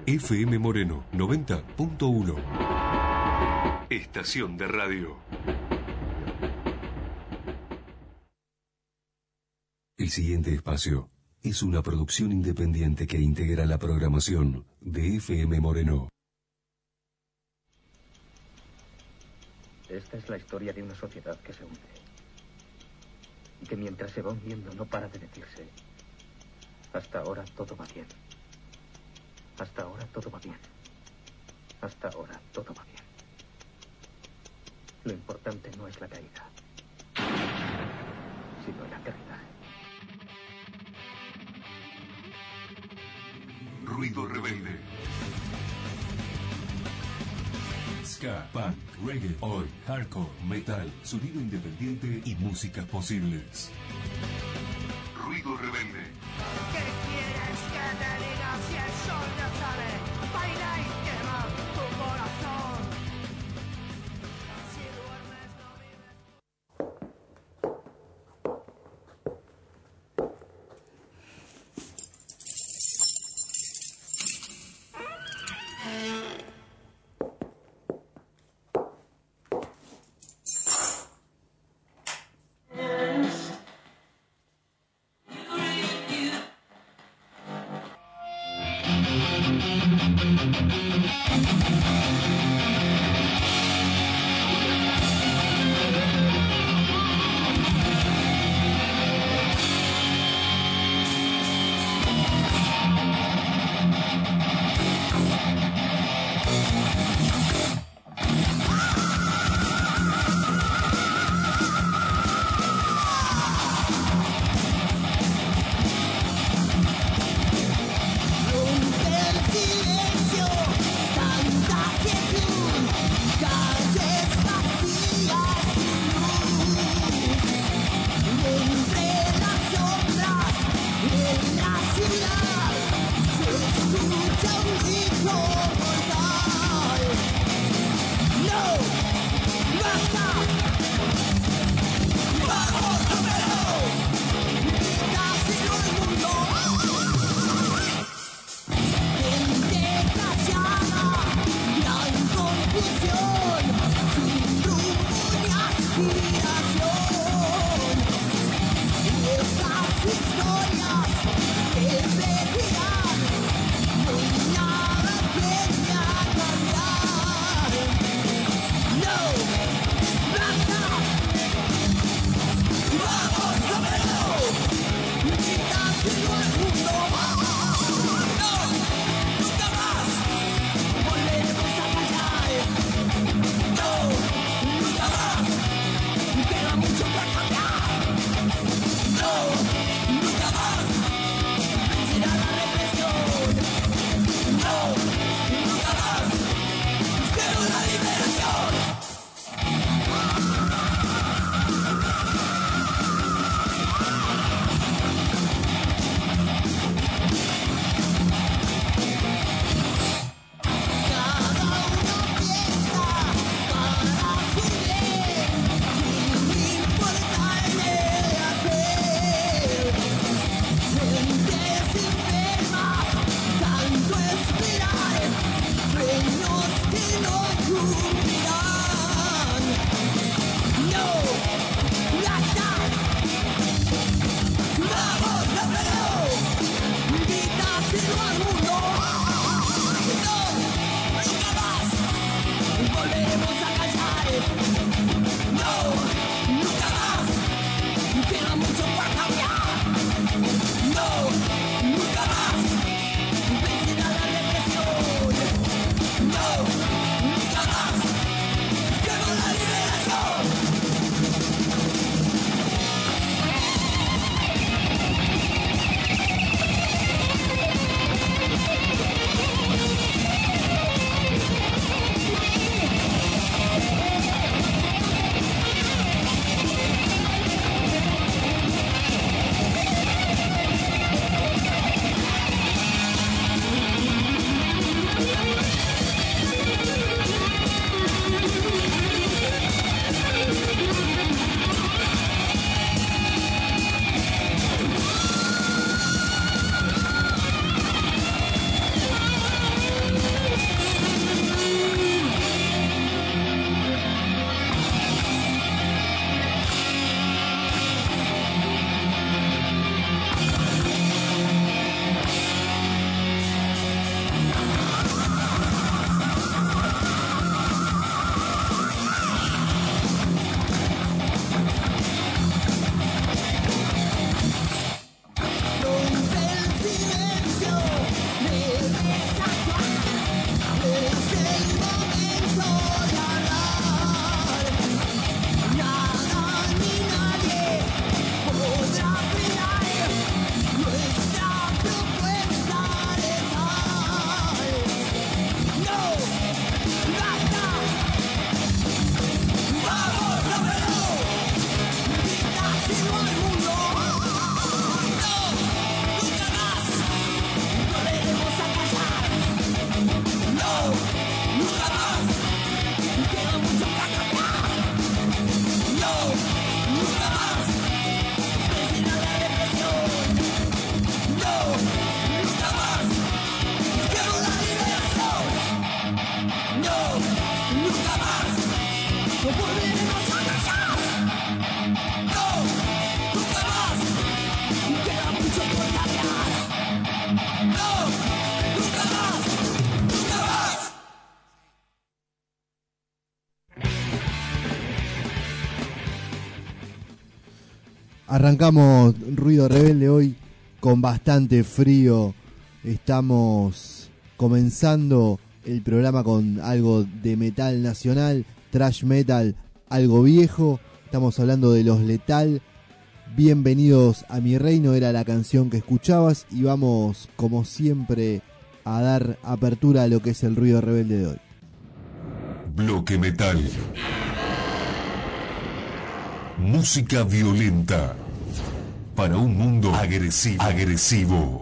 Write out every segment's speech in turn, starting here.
FM Moreno 90.1. Estación de radio. El siguiente espacio es una producción independiente que integra la programación de FM Moreno. Esta es la historia de una sociedad que se hunde. Y que mientras se va hundiendo no para de decirse: hasta ahora todo va bien. Hasta ahora todo va bien. Hasta ahora todo va bien. Lo importante no es la caída, sino el aterrizaje. Ruido rebelde. Ska, punk, reggae, oi, hardcore, metal, sonido independiente y músicas posibles. Ruido rebelde. ¿Qué quieres que te diga si el sol ya sale? Baila y quema tu corazón. Si duermes no vives. Arrancamos Ruido Rebelde hoy con bastante frío. Estamos comenzando el programa con algo de metal nacional, thrash metal, algo viejo. Estamos hablando de Los Lethal. Bienvenidos a mi reino era la canción que escuchabas y vamos como siempre a dar apertura a lo que es el Ruido Rebelde de hoy. Bloque Metal. Música violenta para un mundo agresivo.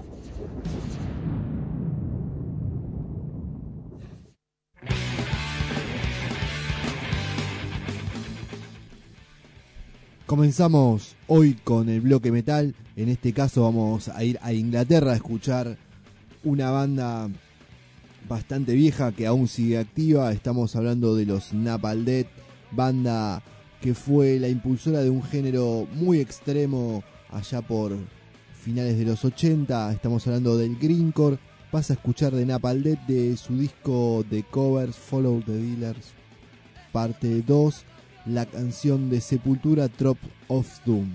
Comenzamos hoy con el bloque metal. En este caso vamos a ir a Inglaterra a escuchar una banda bastante vieja que aún sigue activa. Estamos hablando de los Napalm Death, banda que fue la impulsora de un género muy extremo allá por finales de los 80. Estamos hablando del grindcore. Vas a escuchar de Napalm Death de su disco de covers Follow the Dealers parte 2, la canción de Sepultura Trop of Doom.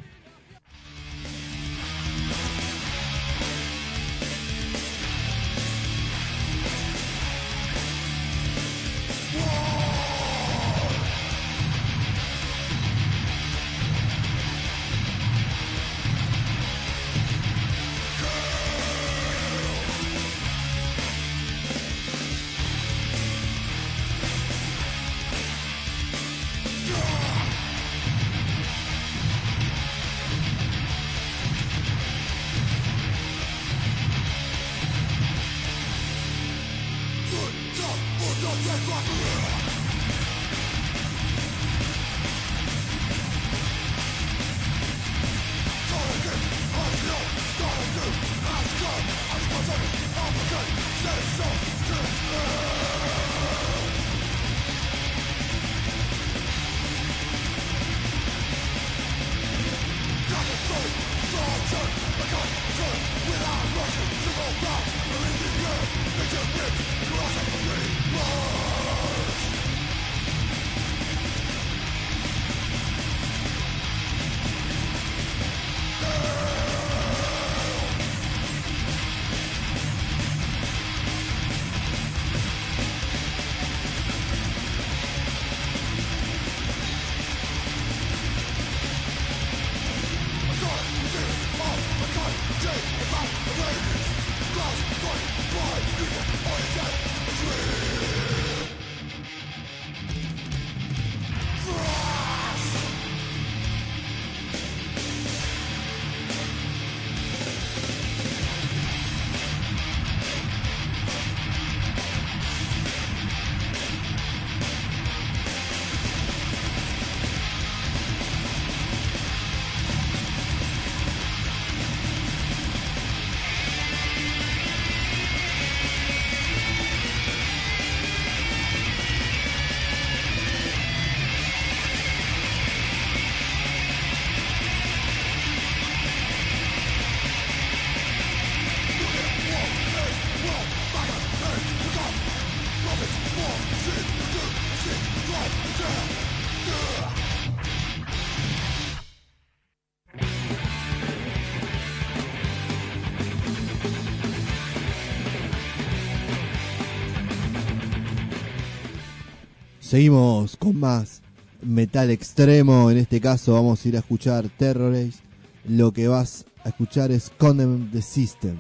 Seguimos con más metal extremo. En este caso vamos a ir a escuchar Terrorize. Lo que vas a escuchar es Condemn the System.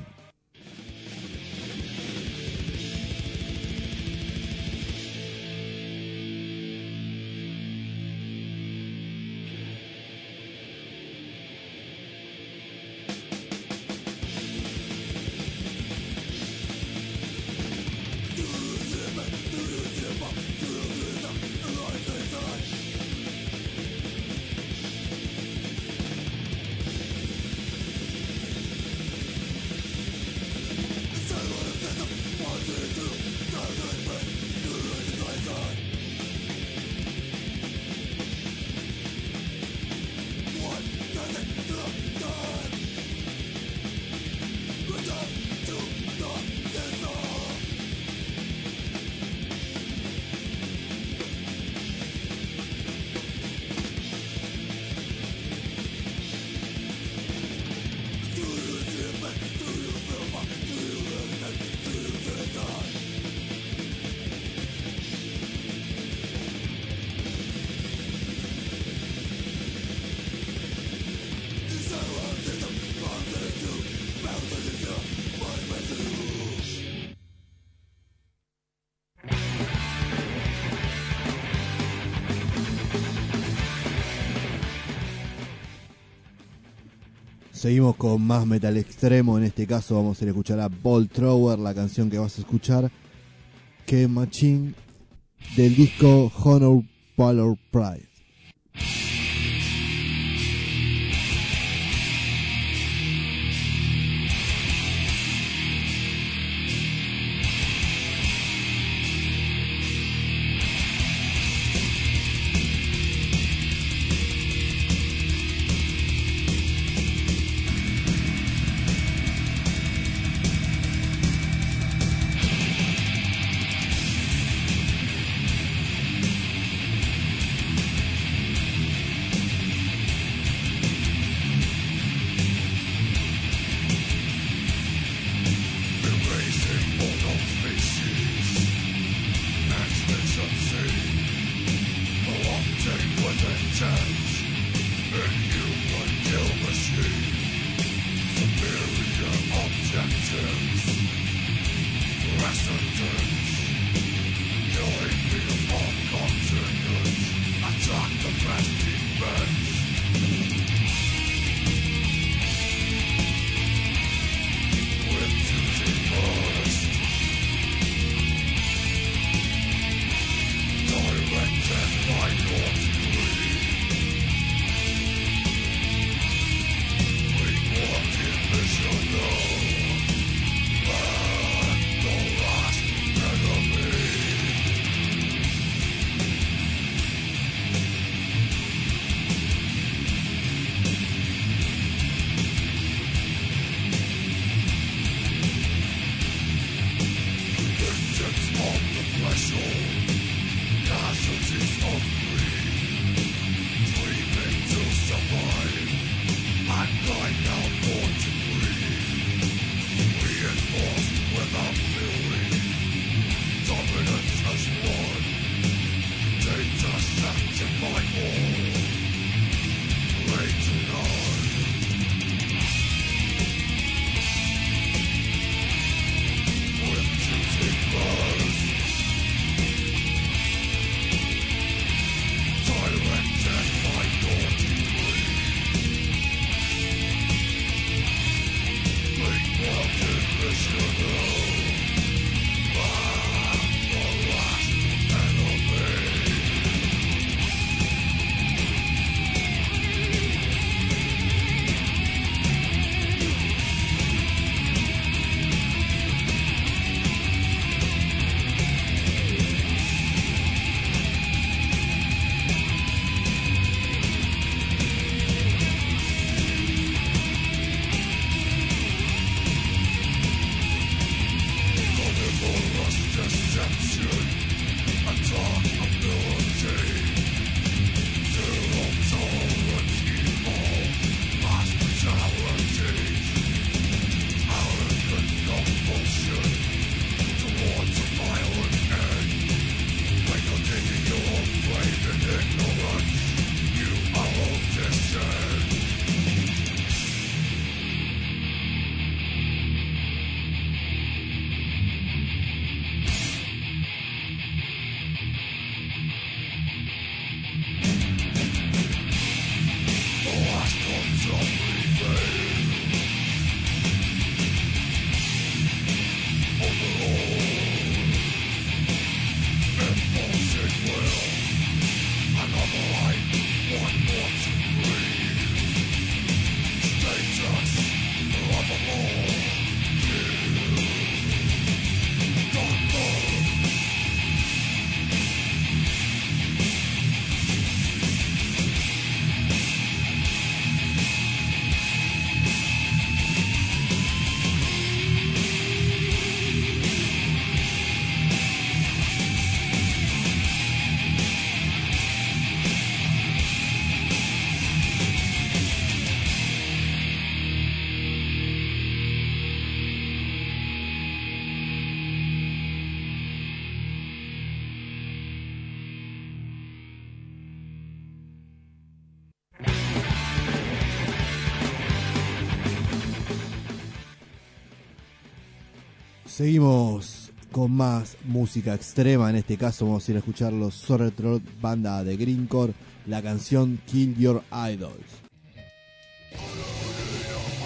Seguimos con más metal extremo. En este caso vamos a ir a escuchar a Bolt Thrower. La canción que vas a escuchar, Que Machine, del disco Honor Valor Pride. Seguimos con más música extrema. En este caso vamos a ir a escuchar los Sorry Throat, banda de Greencore, la canción Kill Your Idols.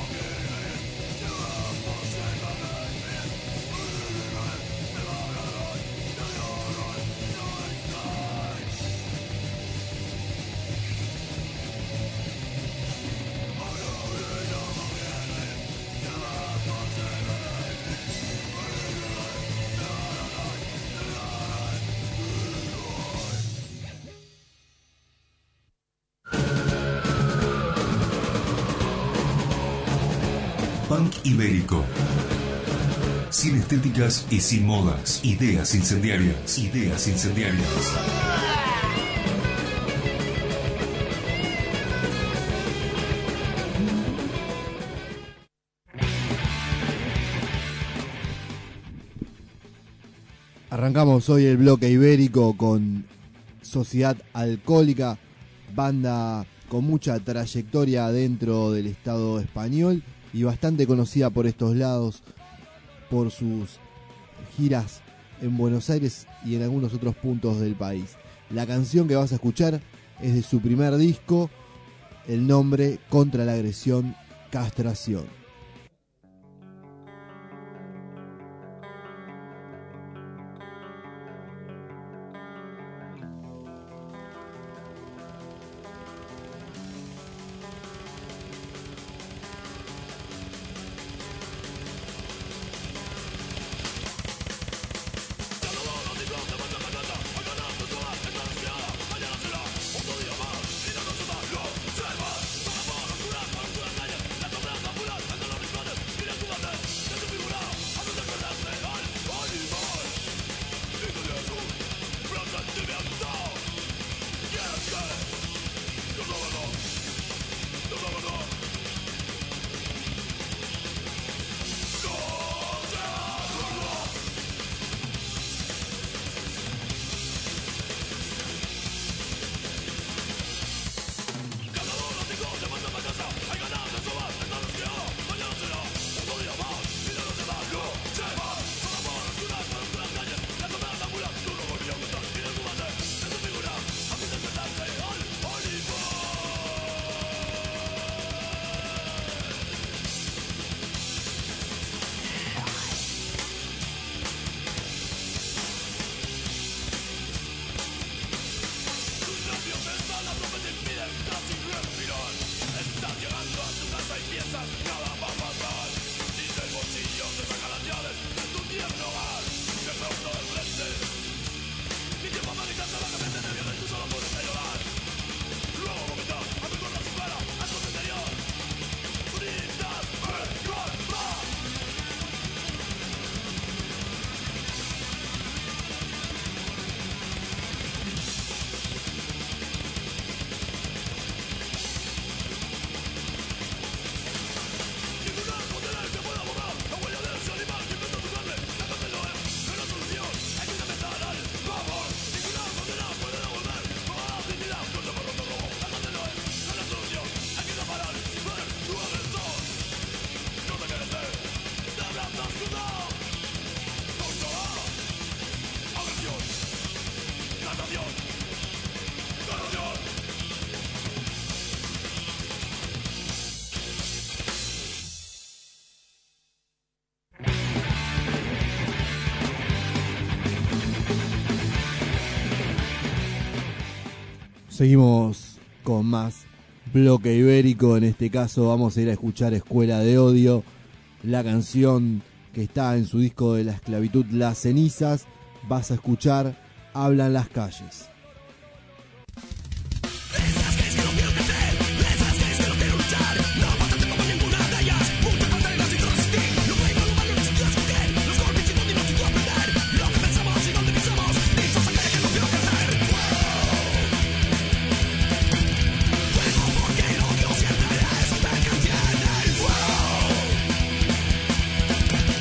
Ibérico. Sin estéticas y sin modas. Ideas incendiarias. Ideas incendiarias. Arrancamos hoy el bloque ibérico con Sociedad Alcohólica, banda con mucha trayectoria dentro del Estado español y bastante conocida por estos lados por sus giras en Buenos Aires y en algunos otros puntos del país. La canción que vas a escuchar es de su primer disco, el nombre Contra la Agresión, Castración. Seguimos con más bloque ibérico. En este caso vamos a ir a escuchar Escuela de Odio, la canción que está en su disco de la esclavitud Las Cenizas. Vas a escuchar Hablan las calles.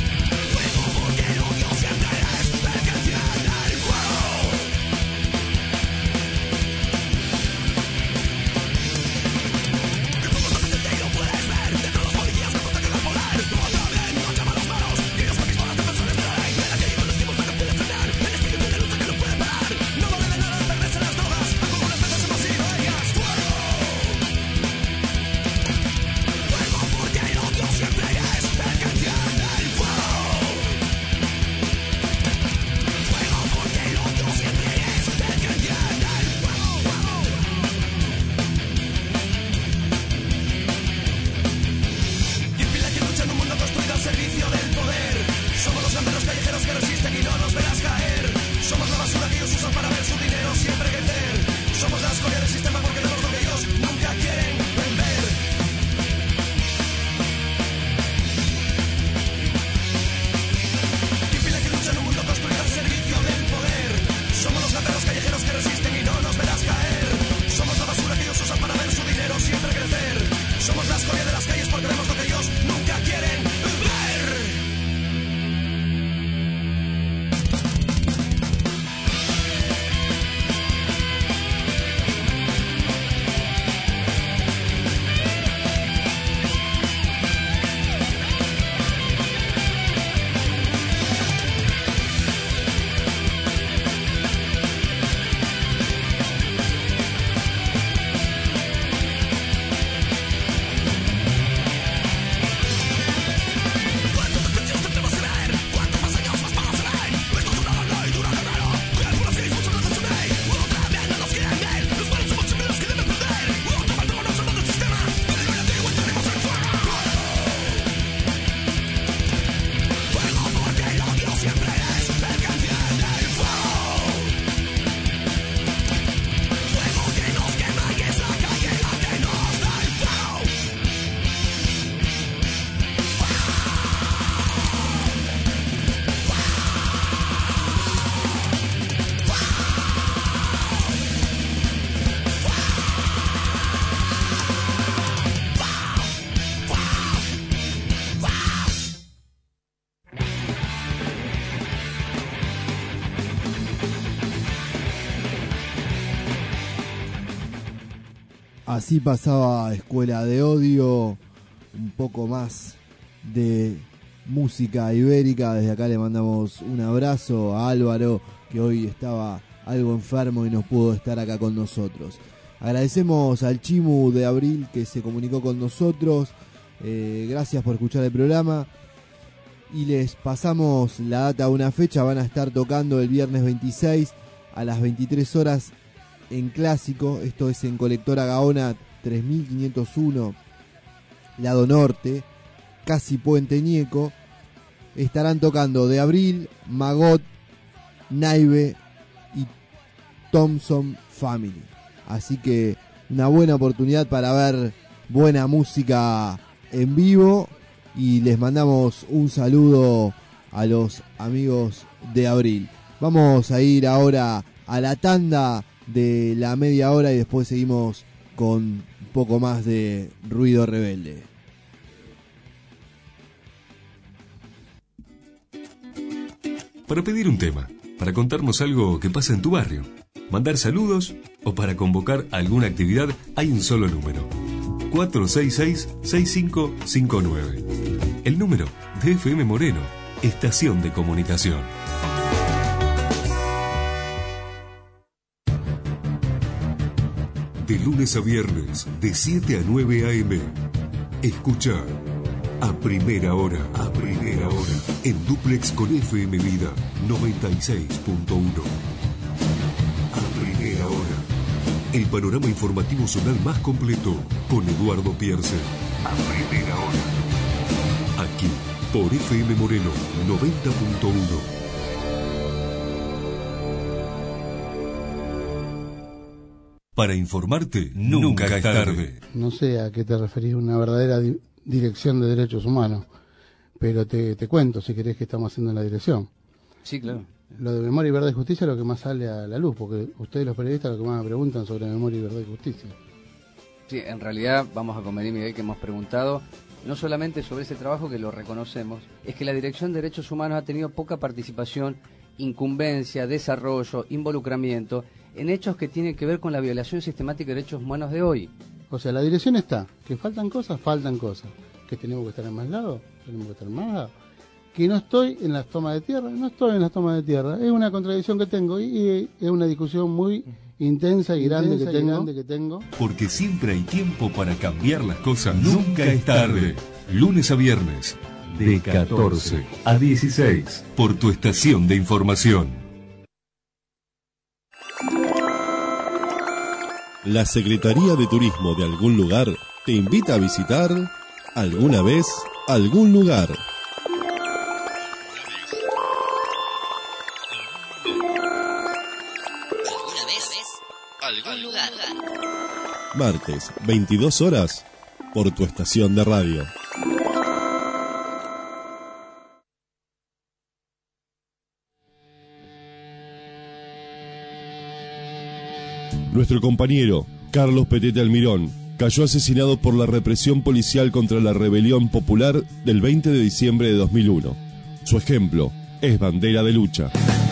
Fuego, porque el odio siempre es el que enciende el fuego. Así pasaba Escuela de Odio, un poco más de música ibérica. Desde acá le mandamos un abrazo a Álvaro, que hoy estaba algo enfermo y no pudo estar acá con nosotros. Agradecemos al Chimu de Abril que se comunicó con nosotros. Gracias por escuchar el programa. Y les pasamos la data de una fecha. Van a estar tocando el viernes 26 a las 23 horas en Clásico. Esto es en Colectora Gaona 3501, lado norte, casi Puente Ñeco. Estarán tocando de Abril, Magot, Naive y Thompson Family. Así que una buena oportunidad para ver buena música en vivo. Y les mandamos un saludo a los amigos de Abril. Vamos a ir ahora a la tanda de la media hora y después seguimos con un poco más de Ruido Rebelde. Para pedir un tema, para contarnos algo que pasa en tu barrio, mandar saludos o para convocar alguna actividad, hay un solo número: 466-6559. El número de FM Moreno, estación de comunicación. De lunes a viernes, de 7 a 9 a.m. Escucha A Primera Hora, en dúplex con FM Vida 96.1. A Primera Hora, el panorama informativo zonal más completo, con Eduardo Pierce. A Primera Hora, aquí, por FM Moreno 90.1. Para informarte, nunca es tarde. No sé a qué te referís, una verdadera dirección de derechos humanos, pero te cuento, si querés, que estamos haciendo en la dirección. Sí, claro. Lo de memoria y verdad y justicia es lo que más sale a la luz, porque ustedes los periodistas lo que más me preguntan sobre memoria y verdad y justicia. Sí, en realidad vamos a convenir, Miguel, que hemos preguntado no solamente sobre ese trabajo, que lo reconocemos, es que la Dirección de Derechos Humanos ha tenido poca participación, incumbencia, desarrollo, involucramiento en hechos que tienen que ver con la violación sistemática de derechos humanos de hoy. O sea, la dirección está, que faltan cosas, que tenemos que estar en más lados, tenemos que estar en más lados, que no estoy en las tomas de tierra, es una contradicción que tengo y es una discusión muy intensa y grande que tengo. Porque siempre hay tiempo para cambiar las cosas, nunca es tarde. Lunes a viernes, de 14 a 16, por tu estación de información. La Secretaría de Turismo de algún lugar te invita a visitar alguna vez algún lugar. ¿Alguna vez algún lugar? Martes, 22 horas, por tu estación de radio. Nuestro compañero, Carlos Petete Almirón, cayó asesinado por la represión policial contra la rebelión popular del 20 de diciembre de 2001. Su ejemplo es bandera de lucha.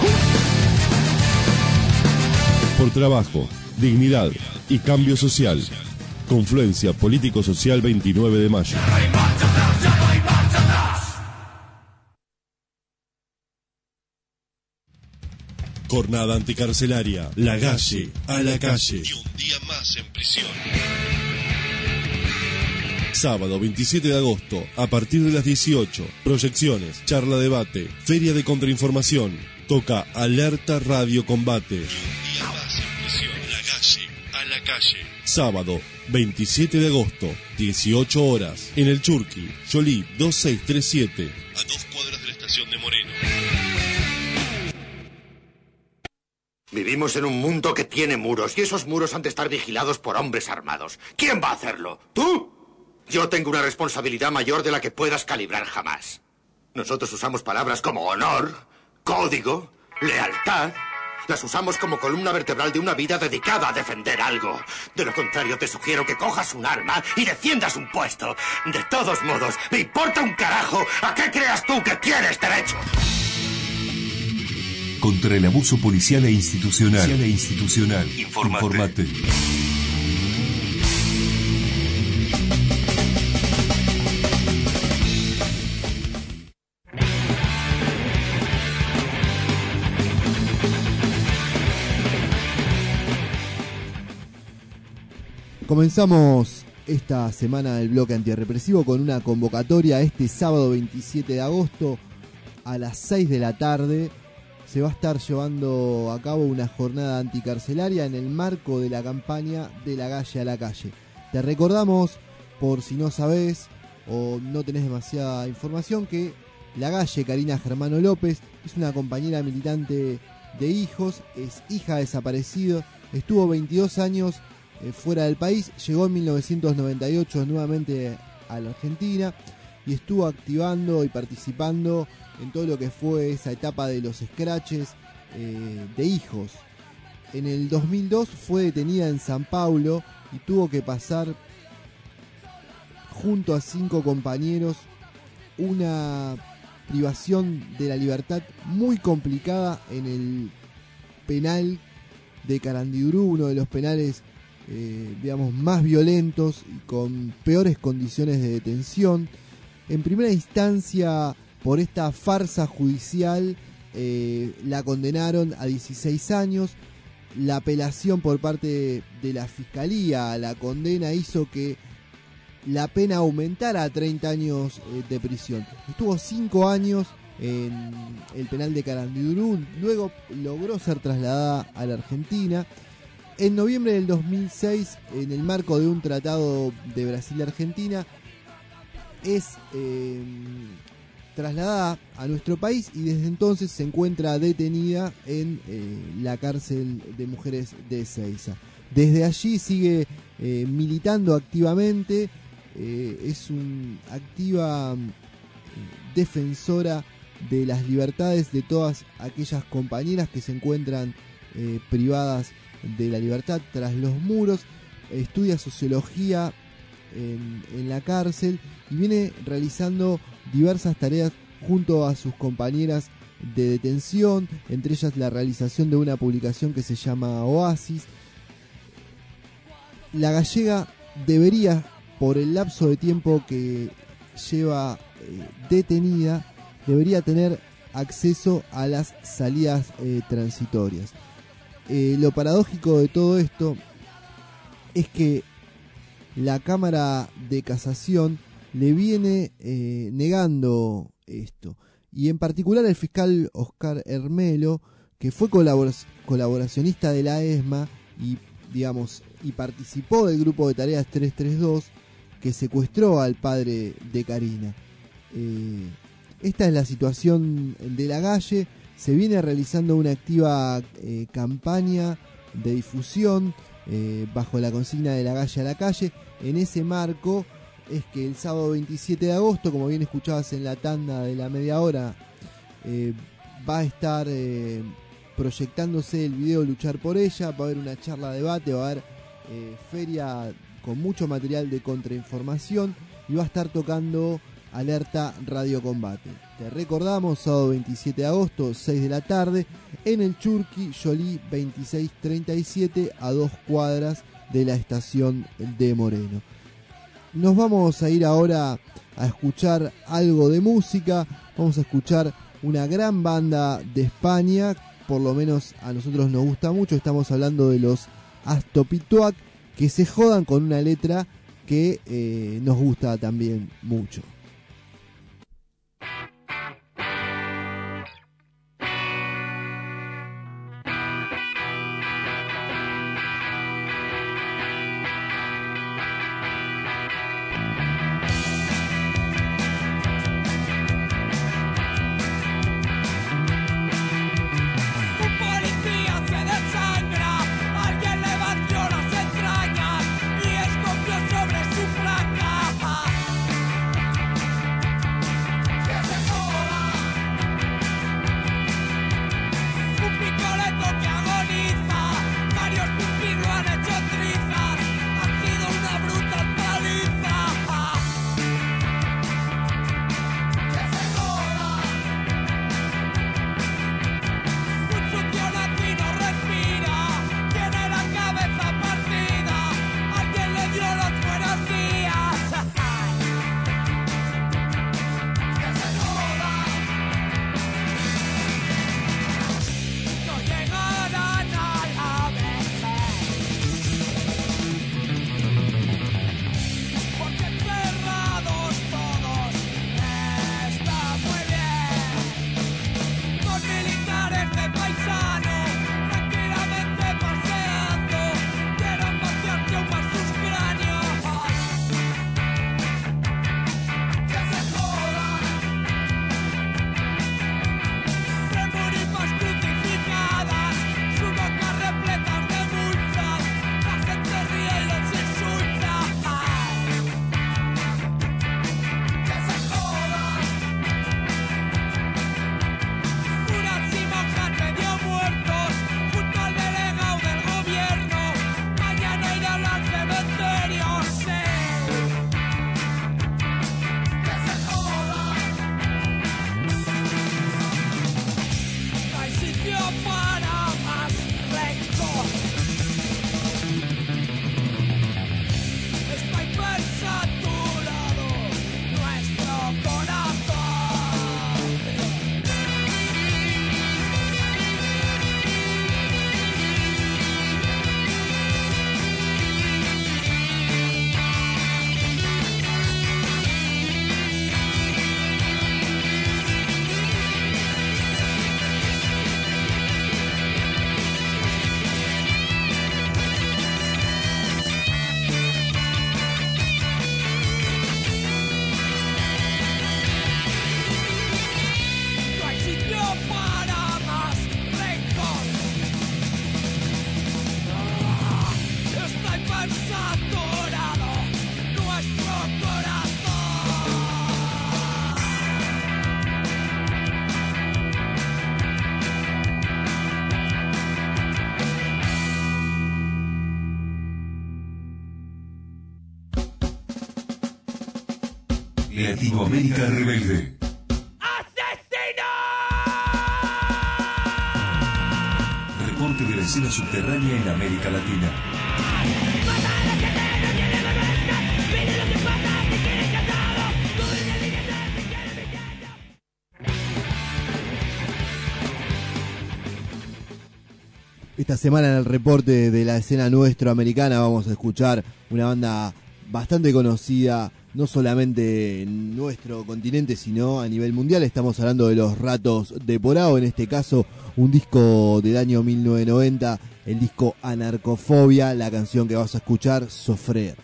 Por trabajo, dignidad y cambio social. Confluencia Político-Social 29 de mayo. Jornada anticarcelaria. La Galle a la calle. Y un día más en prisión. Sábado 27 de agosto, a partir de las 18. Proyecciones, charla debate, feria de contrainformación. Toca Alerta Radio Combate. Y un día más en prisión. La Galle a la calle. Sábado 27 de agosto, 18 horas. En el Churqui, Yolí 2637. A 2 cuadras de la estación de Moreno. Vivimos en un mundo que tiene muros y esos muros han de estar vigilados por hombres armados. ¿Quién va a hacerlo? ¿Tú? Yo tengo una responsabilidad mayor de la que puedas calibrar jamás. Nosotros usamos palabras como honor, código, lealtad. Las usamos como columna vertebral de una vida dedicada a defender algo. De lo contrario, te sugiero que cojas un arma y defiendas un puesto. De todos modos, me importa un carajo a qué creas tú que tienes derecho. Contra el abuso policial e institucional. Informate. Comenzamos esta semana del bloque antirrepresivo con una convocatoria este sábado 27 de agosto a las 6 de la tarde. Se va a estar llevando a cabo una jornada anticarcelaria en el marco de la campaña De la Galle a la Calle. Te recordamos, por si no sabés o no tenés demasiada información, que la Galle, Karina Germano López, es una compañera militante de Hijos, es hija de desaparecido, estuvo 22 años fuera del país, llegó en 1998 nuevamente a la Argentina y estuvo activando y participando en todo lo que fue esa etapa de los scratches de Hijos. En el 2002 fue detenida en San Paulo y tuvo que pasar junto a 5 compañeros una privación de la libertad muy complicada en el penal de Carandiru, uno de los penales más violentos y con peores condiciones de detención. En primera instancia, por esta farsa judicial, la condenaron a 16 años. La apelación por parte de la Fiscalía a la condena hizo que la pena aumentara a 30 años de prisión. Estuvo 5 años en el penal de Carandiru, luego logró ser trasladada a la Argentina. En noviembre del 2006, en el marco de un tratado de Brasil y Argentina, es trasladada a nuestro país y desde entonces se encuentra detenida en la cárcel de mujeres de Ezeiza. Desde allí sigue militando activamente, es una activa defensora de las libertades de todas aquellas compañeras que se encuentran privadas de la libertad tras los muros. Estudia sociología en la cárcel y viene realizando diversas tareas junto a sus compañeras de detención, entre ellas la realización de una publicación que se llama Oasis. La gallega debería, por el lapso de tiempo que lleva detenida, debería tener acceso a las salidas transitorias. Lo paradójico de todo esto es que la Cámara de Casación le viene negando esto, y en particular el fiscal Oscar Hermelo, que fue colaboracionista de la ESMA y participó del grupo de tareas 332 que secuestró al padre de Karina. Esta es la situación de la Galle. Se viene realizando una activa campaña de difusión bajo la consigna de la Galle a la Calle. En ese marco es que el sábado 27 de agosto, como bien escuchabas en la tanda de la media hora, va a estar proyectándose el video Luchar por ella, va a haber una charla debate, va a haber feria con mucho material de contrainformación y va a estar tocando Alerta Radio Combate. Te recordamos, sábado 27 de agosto, 6 de la tarde, en el Churqui Yolí 2637, a 2 cuadras de la estación de Moreno. Nos vamos a ir ahora a escuchar algo de música. Vamos a escuchar una gran banda de España, por lo menos a nosotros nos gusta mucho. Estamos hablando de los Astopituac, que se jodan con una letra que nos gusta también mucho. Alguien le vació las entrañas y escopió sobre su placa. Latinoamérica Rebelde. Reporte de la escena subterránea en América Latina. Esta semana en el reporte de la escena nuestroamericana vamos a escuchar una banda bastante conocida, no solamente en nuestro continente, sino a nivel mundial. Estamos hablando de Los Ratos de Porao, en este caso un disco del año 1990, el disco Anarcofobia, la canción que vas a escuchar, Sofrer.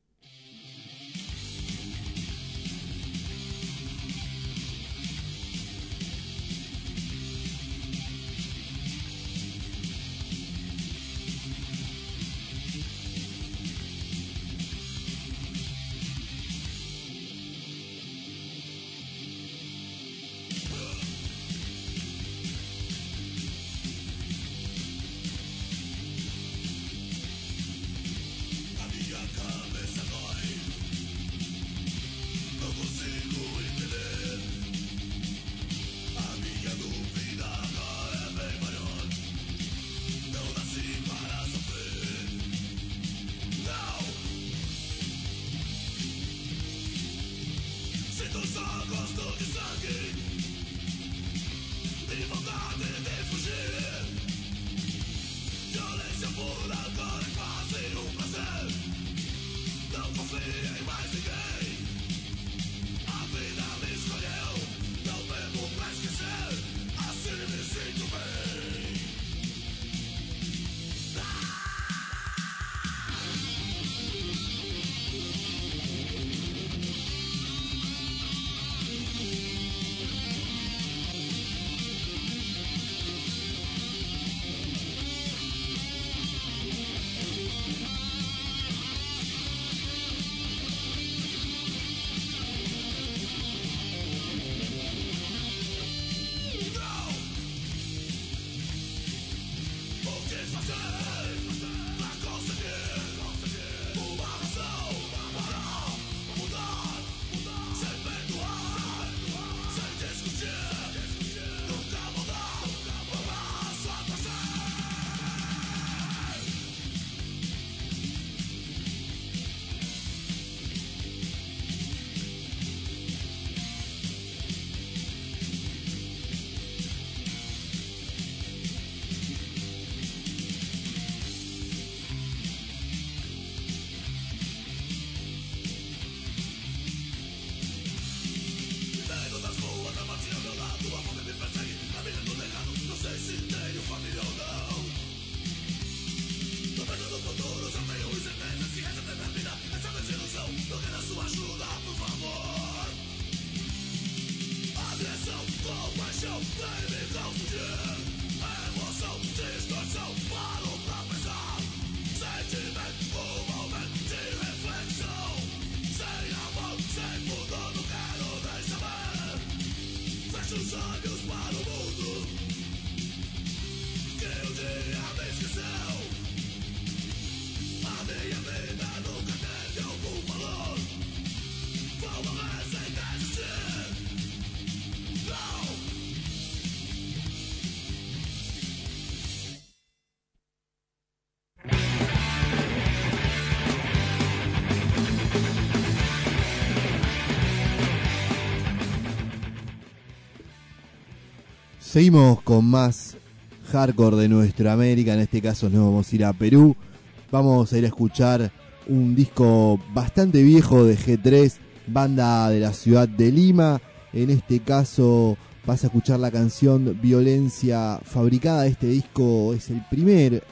Seguimos con más hardcore de nuestra América, en este caso nos vamos a ir a Perú. Vamos a ir a escuchar un disco bastante viejo de G3, banda de la ciudad de Lima. En este caso vas a escuchar la canción Violencia Fabricada. Este disco es el primer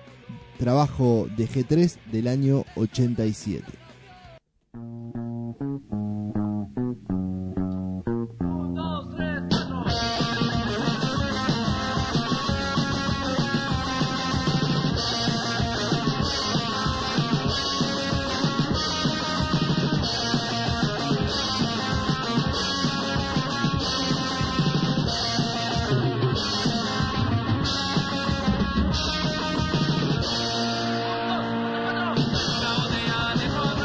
trabajo de G3 del año 87. La botella de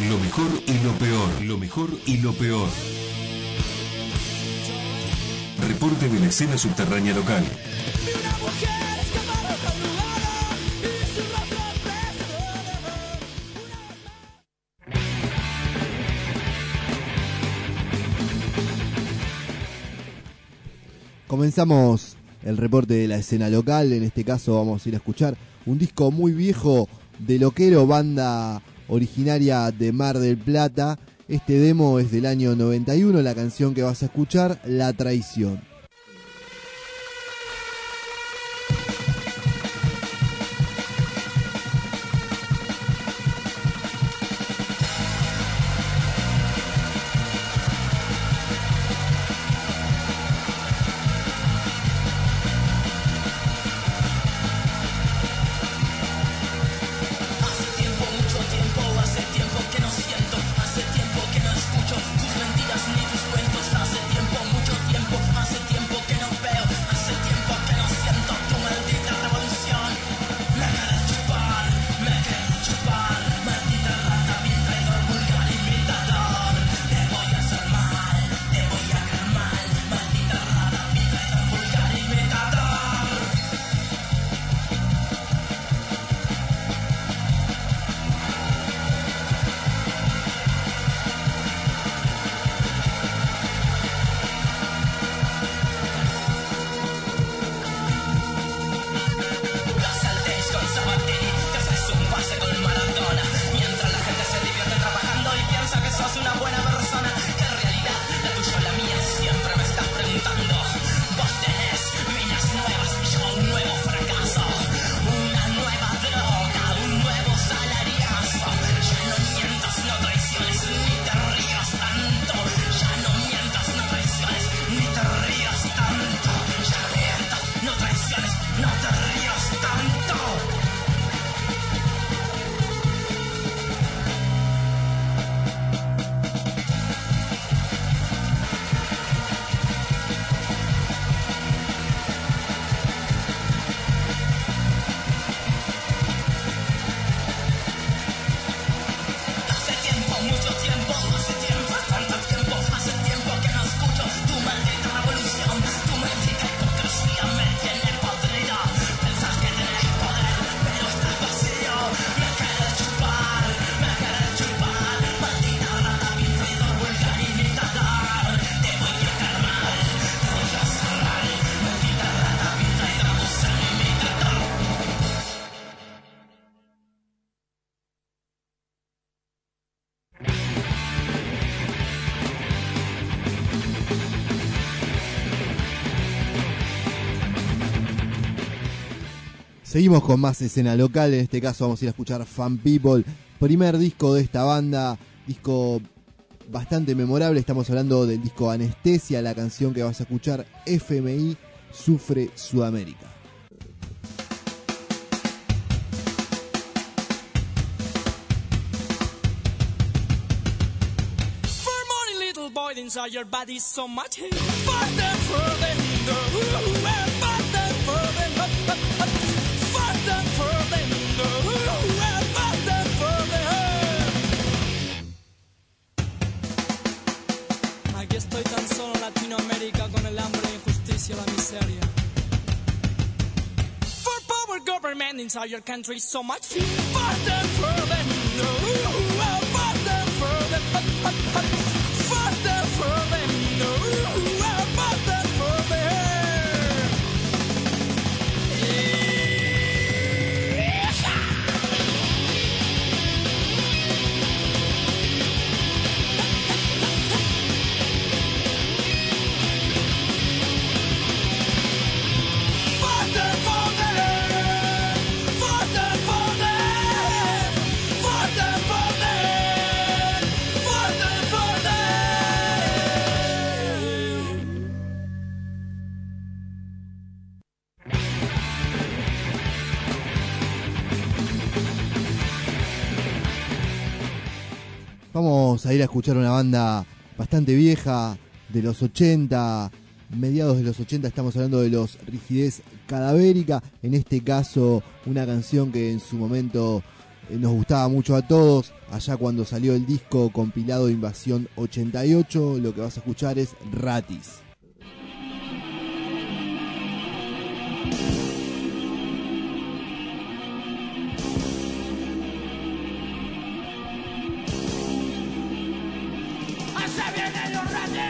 Lo mejor y lo peor. Lo mejor y lo peor. Reporte de la escena subterránea local. Comenzamos el reporte de la escena local. En este caso vamos a ir a escuchar un disco muy viejo de Loquero, banda originaria de Mar del Plata. Este demo es del año 91, la canción que vas a escuchar, La Traición. Seguimos con más escena local. En este caso vamos a ir a escuchar Fan People, primer disco de esta banda, disco bastante memorable. Estamos hablando del disco Anestesia. La canción que vas a escuchar, FMI, Sufre Sudamérica. Inside your body so much. Aquí estoy tan solo en Latinoamérica con el hambre, la injusticia, la miseria. For power government inside your country so much. For them, for them, no. For them, for them, for them, for them, no. For them, for them. Vamos a ir a escuchar una banda bastante vieja, de los 80, mediados de los 80, estamos hablando de los Rigidez Cadavérica. En este caso, una canción que en su momento nos gustaba mucho a todos. Allá cuando salió el disco compilado Invasión 88, lo que vas a escuchar es Ratis. Allá vienen los rates.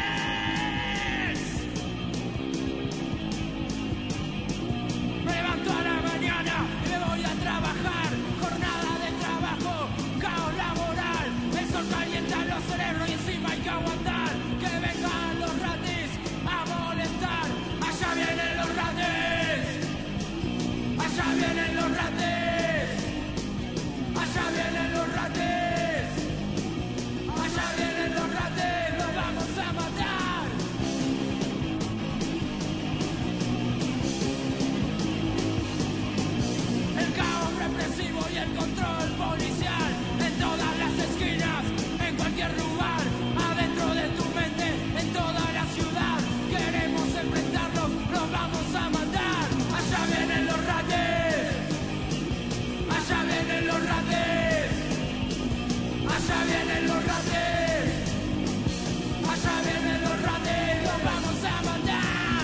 Me levanto a la mañana y me voy a trabajar. Jornada de trabajo, caos laboral. El sol calienta los cerebros y encima hay que aguantar. Que vengan los rates a molestar. Allá vienen los rates. Allá vienen los rates. Allá vienen los rates. Allá vienen los rates, los vamos a matar. El caos represivo y el control policial en todas las esquinas, en cualquier lugar, adentro de tu mente, en toda la ciudad. Queremos enfrentarlos, los vamos a matar. Allá vienen los rates. Allá vienen los rates. Allá vienen los rates. Allá vienen los rates, los vamos a matar.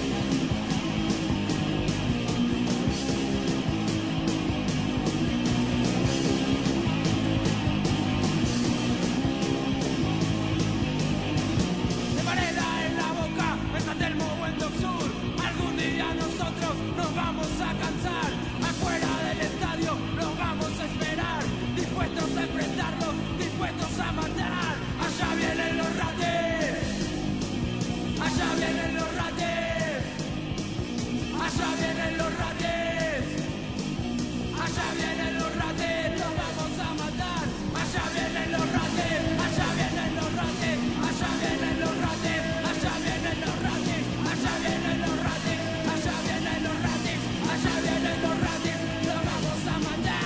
De manera en la boca, pensate el moho en Dock Sur. Algún día nosotros nos vamos a cansar. Afuera del estadio los vamos a esperar. Dispuestos a enfrentarlos, dispuestos a matar. Allá vienen los rates. Allá vienen los rates. Allá vienen los rates. Allá vienen los rates, los vamos a matar. Allá vienen los rates. Allá vienen los rates. Allá vienen los rates. Allá vienen los rates. Allá vienen los rates. Allá vienen los rates. Allá vienen los rates, los vamos a matar.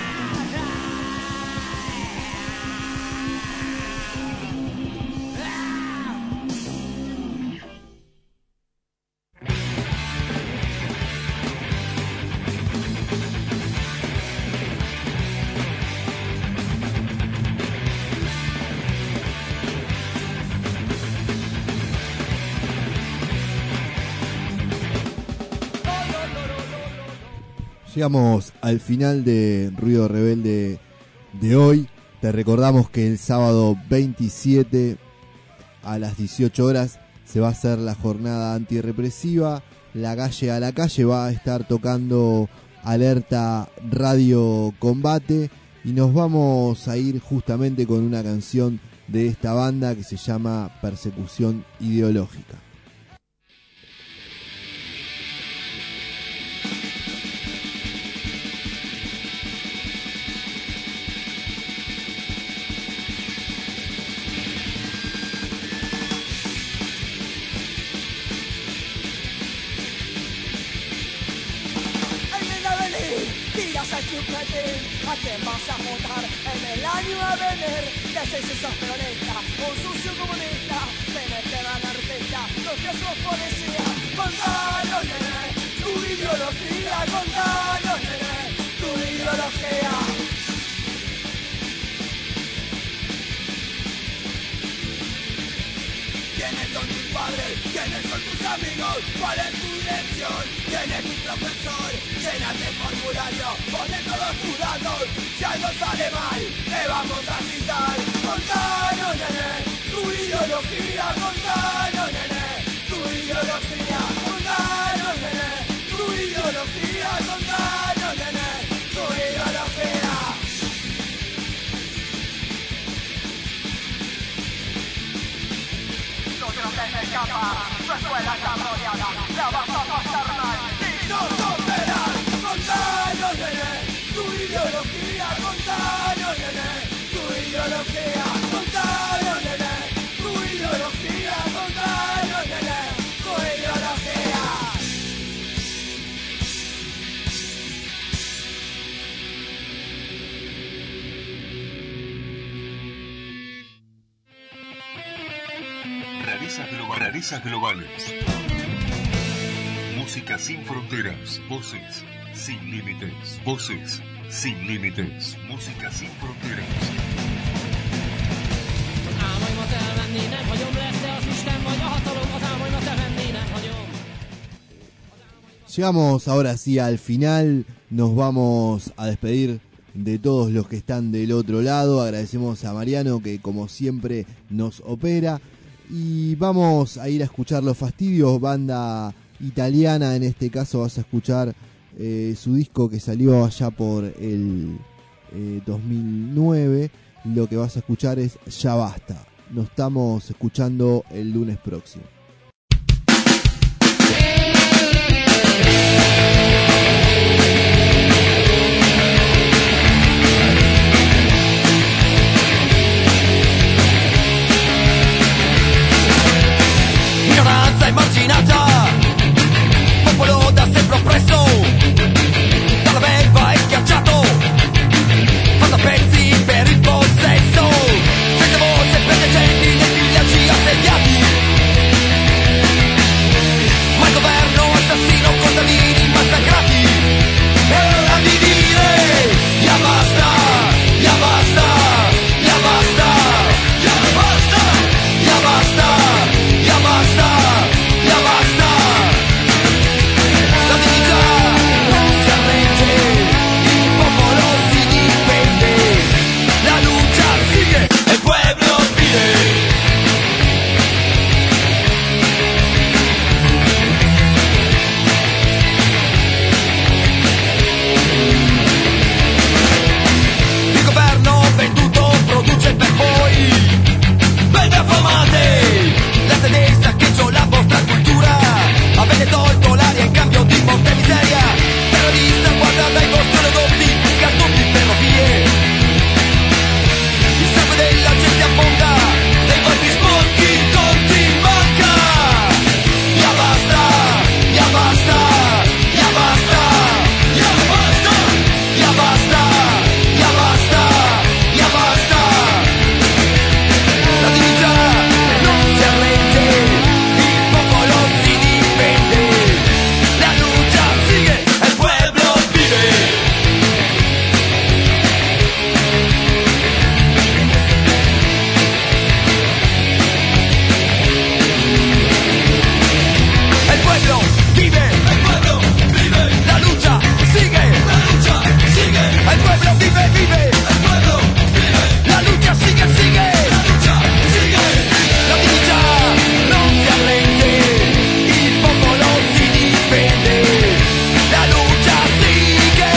Llegamos al final de Ruido Rebelde de hoy. Te recordamos que el sábado 27 a las 18 horas se va a hacer la jornada antirrepresiva. La calle a la calle va a estar tocando Alerta Radio Combate. Y nos vamos a ir justamente con una canción de esta banda que se llama Persecución Ideológica. ¿A quién vas a votar en el año a venir? Que si sos peronista, un sucio comunista, tenés que dar artista, los que sos policía. Contanos, nene, tu ideología, contanos, nene, tu ideología. ¿Quiénes son tus padres? ¿Quiénes son tus amigos? ¿Cuál es tu dirección? ¿Quién es tu profesor? Llénate el formulario, ponen todos tus datos. Si algo sale mal, te vamos a quitar. Contanos, nene, tu ideología. Contanos, nene, tu ideología. Contanos, nene, tu ideología. Contanos, nene, tu ideología. Se escapa, su escuela está rodeada, la vas a pasar mal y no comerás. Contanos, nene, tu ideología. Contanos, nene, tu ideología. Contanos, nene, tu ideología. Contanos, nene, tu ideología. Rarezas globales. Música sin fronteras. Voces sin límites. Voces sin límites. Música sin fronteras. Llegamos ahora sí al final, nos vamos a despedir de todos los que están del otro lado. Agradecemos a Mariano que como siempre nos opera y vamos a ir a escuchar Los Fastidios, banda italiana. En este caso vas a escuchar su disco que salió allá por el 2009. Lo que vas a escuchar es Ya Basta. Nos estamos escuchando el lunes próximo. Minoranza immaginata, popolo da sempre oppresso, dalla belva e schiacciato, fatto a pezzi per il possesso, senza voce per decenni nei villaggi assediati, ma il governo assassino, contadini massacrati, è ora di dire, ya basta, ya basta, ya basta, ya basta, ya basta, ya basta, ya basta. La dignità non si arrende, il popolo si difende, la lucha sigue, el pueblo vive. Il governo venduto produce per voi belve affamate, la tedesca che c'ho la vostra cultura, avete tolto l'aria in cambio di morte e miseria, terrorista guarda dai vostri oleodotti, gasdotti, ferrovie, il sangue della gente abbonda, dei vostri sporchi conti manca, ya basta, ya basta, ya basta, ya basta, ya basta, ya basta, ya basta. La dignità non si arrende, il popolo si difende, la lucha sigue, el pueblo vive. El pueblo vive, el pueblo vive, la lucha sigue, el pueblo vive, vive, el pueblo vive, la lucha sigue, sigue, la lucha sigue, la dignità non si arrende, il popolo si difende, la lucha sigue,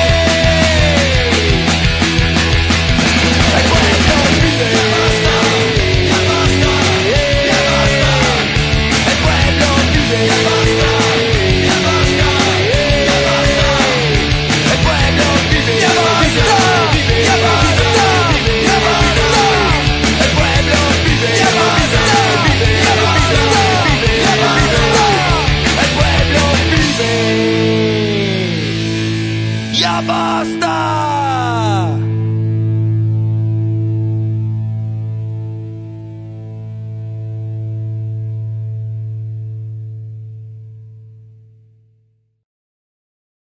el pueblo vive, ya basta, ya basta, ya basta, el pueblo vive, ya basta, ya basta, ya basta, el pueblo vive, ya basta, ya basta, ya basta, el pueblo vive, ya basta, ya basta, ya basta, el pueblo vive, ya basta.